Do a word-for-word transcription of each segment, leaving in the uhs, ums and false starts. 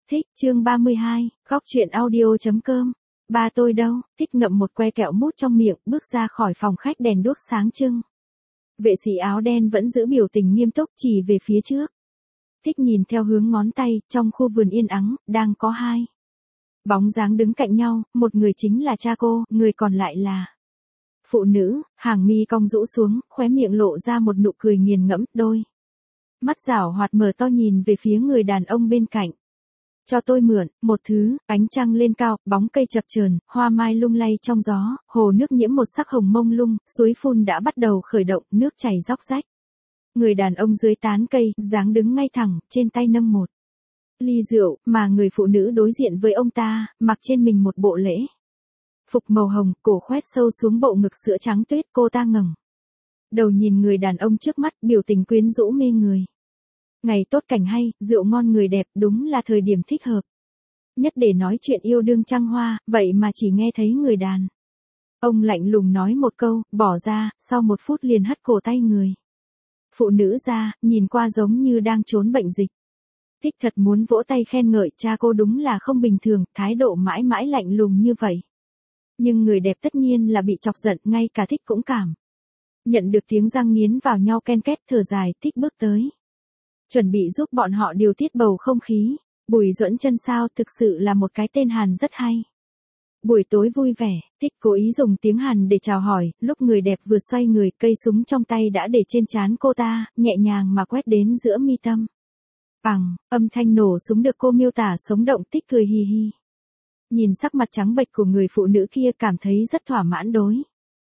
Thích, chương ba mươi hai, góc truyện audio.com. Ba tôi đâu? Thích ngậm một que kẹo mút trong miệng, bước ra khỏi phòng khách đèn đuốc sáng trưng. Vệ sĩ áo đen vẫn giữ biểu tình nghiêm túc chỉ về phía trước. Thích nhìn theo hướng ngón tay, trong khu vườn yên ắng, đang có hai bóng dáng đứng cạnh nhau, một người chính là cha cô, người còn lại là phụ nữ, hàng mi cong rũ xuống, khóe miệng lộ ra một nụ cười nghiền ngẫm, đôi mắt giảo hoạt mở to nhìn về phía người đàn ông bên cạnh. Cho tôi mượn, một thứ, ánh trăng lên cao, bóng cây chập chờn, hoa mai lung lay trong gió, hồ nước nhiễm một sắc hồng mông lung, suối phun đã bắt đầu khởi động, nước chảy róc rách. Người đàn ông dưới tán cây, dáng đứng ngay thẳng, trên tay nâng một ly rượu, mà người phụ nữ đối diện với ông ta, mặc trên mình một bộ lễ phục màu hồng, cổ khoét sâu xuống bộ ngực sữa trắng tuyết, cô ta ngẩng đầu nhìn người đàn ông trước mắt, biểu tình quyến rũ mê người. Ngày tốt cảnh hay, rượu ngon người đẹp, đúng là thời điểm thích hợp nhất để nói chuyện yêu đương trăng hoa, vậy mà chỉ nghe thấy người đàn ông lạnh lùng nói một câu, bỏ ra, sau một phút liền hất cổ tay người phụ nữ ra, nhìn qua giống như đang trốn bệnh dịch. Thích thật muốn vỗ tay khen ngợi, cha cô đúng là không bình thường, thái độ mãi mãi lạnh lùng như vậy. Nhưng người đẹp tất nhiên là bị chọc giận, ngay cả Thích cũng cảm nhận được tiếng răng nghiến vào nhau ken két, thở dài. Thích bước tới, chuẩn bị giúp bọn họ điều tiết bầu không khí. Bùi Duẫn Chân sao, thực sự là một cái tên Hàn rất hay. Buổi tối vui vẻ, Thích cố ý dùng tiếng Hàn để chào hỏi, lúc người đẹp vừa xoay người, cây súng trong tay đã để trên trán cô ta, nhẹ nhàng mà quét đến giữa mi tâm. Bằng, âm thanh nổ súng được cô miêu tả sống động. Thích cười hì hì. Nhìn sắc mặt trắng bệch của người phụ nữ kia, cảm thấy rất thỏa mãn đối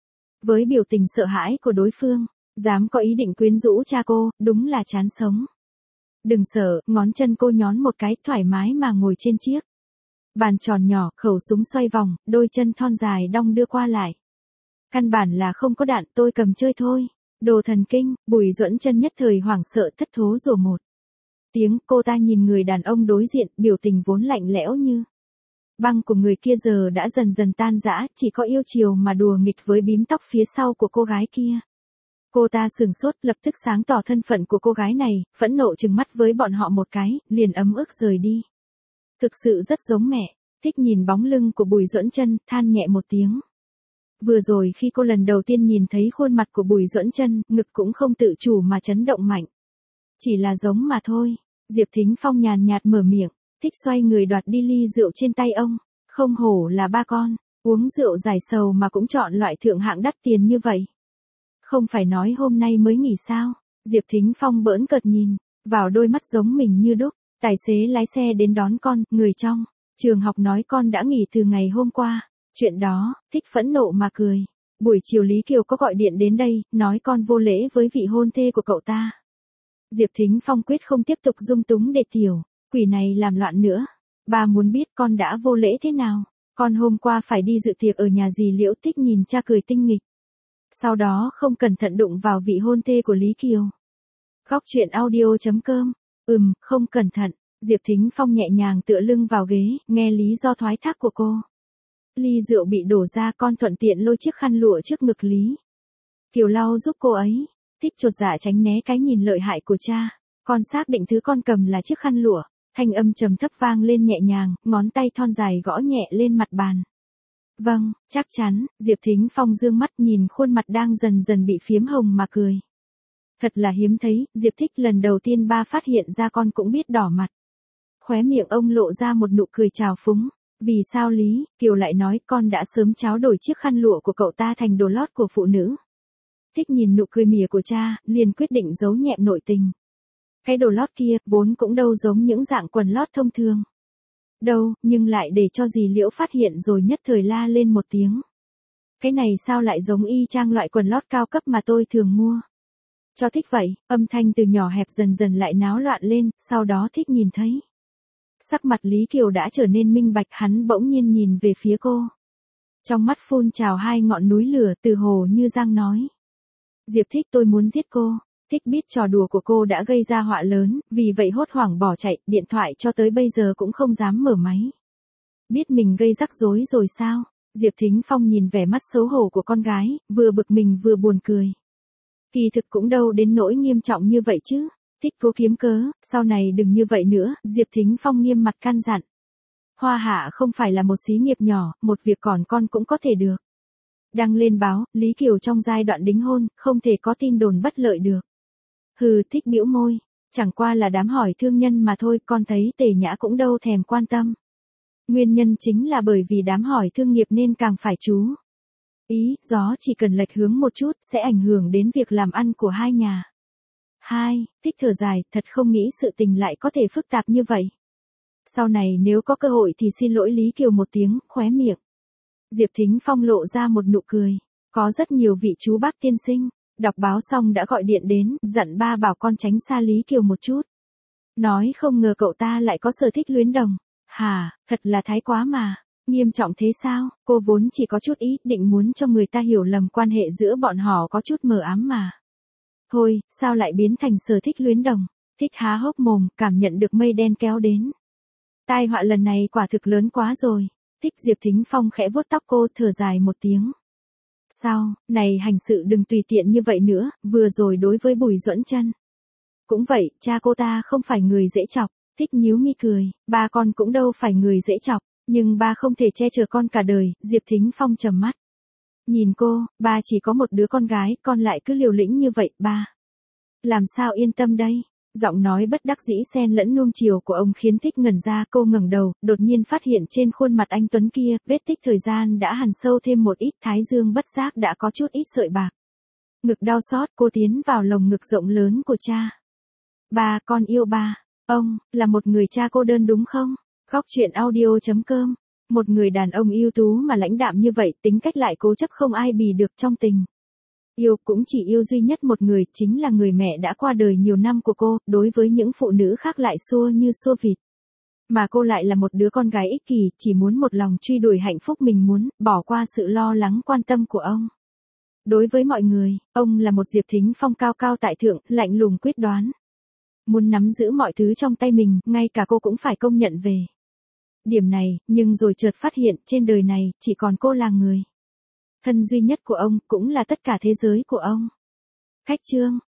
với biểu tình sợ hãi của đối phương. Dám có ý định quyến rũ cha cô, đúng là chán sống. Đừng sợ, ngón chân cô nhón một cái, thoải mái mà ngồi trên chiếc bàn tròn nhỏ, khẩu súng xoay vòng, đôi chân thon dài đong đưa qua lại. Căn bản là không có đạn, tôi cầm chơi thôi. Đồ thần kinh. Bùi Duẫn Chân nhất thời hoảng sợ thất thố rủa một tiếng. Cô ta nhìn người đàn ông đối diện, biểu tình vốn lạnh lẽo như băng của người kia giờ đã dần dần tan rã, chỉ có yêu chiều mà đùa nghịch với bím tóc phía sau của cô gái kia. Cô ta sừng sốt, lập tức sáng tỏ thân phận của cô gái này, phẫn nộ trừng mắt với bọn họ một cái, liền ấm ức rời đi. Thực sự rất giống mẹ. Thích nhìn bóng lưng của Bùi Duẫn Chân, than nhẹ một tiếng. Vừa rồi khi cô lần đầu tiên nhìn thấy khuôn mặt của Bùi Duẫn Chân, ngực cũng không tự chủ mà chấn động mạnh. Chỉ là giống mà thôi. Diệp Thính Phong nhàn nhạt mở miệng. Thích xoay người đoạt đi ly rượu trên tay ông. Không hổ là ba con, uống rượu giải sầu mà cũng chọn loại thượng hạng đắt tiền như vậy. Không phải nói hôm nay mới nghỉ sao? Diệp Thính Phong bỡn cợt nhìn vào đôi mắt giống mình như đúc. Tài xế lái xe đến đón con, người trong trường học nói con đã nghỉ từ ngày hôm qua. Chuyện đó, Thích phẫn nộ mà cười. Buổi chiều Lý Kiều có gọi điện đến đây, nói con vô lễ với vị hôn thê của cậu ta. Diệp Thính Phong quyết không tiếp tục dung túng để tiểu quỷ này làm loạn nữa. Ba muốn biết con đã vô lễ thế nào. Con hôm qua phải đi dự tiệc ở nhà dì Liễu. Thích nhìn cha cười tinh nghịch. Sau đó không cẩn thận đụng vào vị hôn thê của Lý Kiều. Góc truyện audio.com. Ừm, không cẩn thận. Diệp Thính Phong nhẹ nhàng tựa lưng vào ghế, nghe lý do thoái thác của cô. Ly rượu bị đổ ra, con thuận tiện lôi chiếc khăn lụa trước ngực Lý Kiều lau giúp cô ấy. Thích chột dạ tránh né cái nhìn lợi hại của cha. Con xác định thứ con cầm là chiếc khăn lụa. Thanh âm trầm thấp vang lên nhẹ nhàng, ngón tay thon dài gõ nhẹ lên mặt bàn. Vâng, chắc chắn. Diệp Thính Phong dương mắt nhìn khuôn mặt đang dần dần bị phiếm hồng mà cười. Thật là hiếm thấy. Diệp Thích lần đầu tiên ba phát hiện ra con cũng biết đỏ mặt. Khóe miệng ông lộ ra một nụ cười trào phúng. Vì sao Lý Kiều lại nói con đã sớm tráo đổi chiếc khăn lụa của cậu ta thành đồ lót của phụ nữ. Thích nhìn nụ cười mỉa của cha, liền quyết định giấu nhẹm nội tình. Cái đồ lót kia, vốn cũng đâu giống những dạng quần lót thông thường đâu, nhưng lại để cho dì Liễu phát hiện rồi nhất thời la lên một tiếng. Cái này sao lại giống y chang loại quần lót cao cấp mà tôi thường mua cho Thích vậy. Âm thanh từ nhỏ hẹp dần dần lại náo loạn lên, sau đó Thích nhìn thấy sắc mặt Lý Kiều đã trở nên minh bạch, hắn bỗng nhiên nhìn về phía cô. Trong mắt phun trào hai ngọn núi lửa, từ hồ như giang nói. Diệp Thích, tôi muốn giết cô. Thích biết trò đùa của cô đã gây ra họa lớn, vì vậy hốt hoảng bỏ chạy, điện thoại cho tới bây giờ cũng không dám mở máy. Biết mình gây rắc rối rồi sao? Diệp Thính Phong nhìn vẻ mắt xấu hổ của con gái, vừa bực mình vừa buồn cười. Kỳ thực cũng đâu đến nỗi nghiêm trọng như vậy chứ. Thích cố kiếm cớ, sau này đừng như vậy nữa, Diệp Thính Phong nghiêm mặt căn dặn. Hoa Hạ không phải là một xí nghiệp nhỏ, một việc còn con cũng có thể được. Đăng lên báo, Lý Kiều trong giai đoạn đính hôn, không thể có tin đồn bất lợi được. Hừ, Thích bĩu môi, chẳng qua là đám hỏi thương nhân mà thôi, con thấy Tề Nhã cũng đâu thèm quan tâm. Nguyên nhân chính là bởi vì đám hỏi thương nghiệp nên càng phải chú ý, gió chỉ cần lệch hướng một chút, sẽ ảnh hưởng đến việc làm ăn của hai nhà. Hai, Thích thở dài, thật không nghĩ sự tình lại có thể phức tạp như vậy. Sau này nếu có cơ hội thì xin lỗi Lý Kiều một tiếng, khóe miệng. Diệp Thính Phong lộ ra một nụ cười. Có rất nhiều vị chú bác tiên sinh, đọc báo xong đã gọi điện đến, dặn ba bảo con tránh xa Lý Kiều một chút. Nói không ngờ cậu ta lại có sở thích luyến đồng. Hà, thật là thái quá mà. Nghiêm trọng thế sao, cô vốn chỉ có chút ý định muốn cho người ta hiểu lầm quan hệ giữa bọn họ có chút mờ ám mà. Thôi, sao lại biến thành sở thích luyến đồng? Thích há hốc mồm, cảm nhận được mây đen kéo đến. Tai họa lần này quả thực lớn quá rồi. Thích Diệp Thính Phong khẽ vuốt tóc cô, thở dài một tiếng. Sao, này hành sự đừng tùy tiện như vậy nữa, vừa rồi đối với Bùi Duẫn Chân. Cũng vậy, cha cô ta không phải người dễ chọc. Thích nhíu mi cười, ba con cũng đâu phải người dễ chọc, nhưng ba không thể che chở con cả đời. Diệp Thính Phong trầm mắt. Nhìn cô, ba chỉ có một đứa con gái, con lại cứ liều lĩnh như vậy, ba. Làm sao yên tâm đây? Giọng nói bất đắc dĩ xen lẫn nuông chiều của ông khiến Thích ngẩn ra, cô ngẩng đầu, đột nhiên phát hiện trên khuôn mặt anh tuấn kia, vết tích thời gian đã hằn sâu thêm một ít, thái dương bất giác đã có chút ít sợi bạc. Ngực đau xót, cô tiến vào lồng ngực rộng lớn của cha. Ba, con yêu ba. Ông, là một người cha cô đơn đúng không? Góc truyện audio chấm com. Một người đàn ông ưu tú mà lãnh đạm như vậy, tính cách lại cố chấp không ai bì được trong tình. Yêu cũng chỉ yêu duy nhất một người, chính là người mẹ đã qua đời nhiều năm của cô, đối với những phụ nữ khác lại xua như xua vịt. Mà cô lại là một đứa con gái ích kỷ, chỉ muốn một lòng truy đuổi hạnh phúc mình muốn, bỏ qua sự lo lắng quan tâm của ông. Đối với mọi người, ông là một Diệp Thính Phong cao cao tại thượng, lạnh lùng quyết đoán. Muốn nắm giữ mọi thứ trong tay mình, ngay cả cô cũng phải công nhận về điểm này, nhưng rồi chợt phát hiện, trên đời này, chỉ còn cô là người thân duy nhất của ông, cũng là tất cả thế giới của ông. Khách chương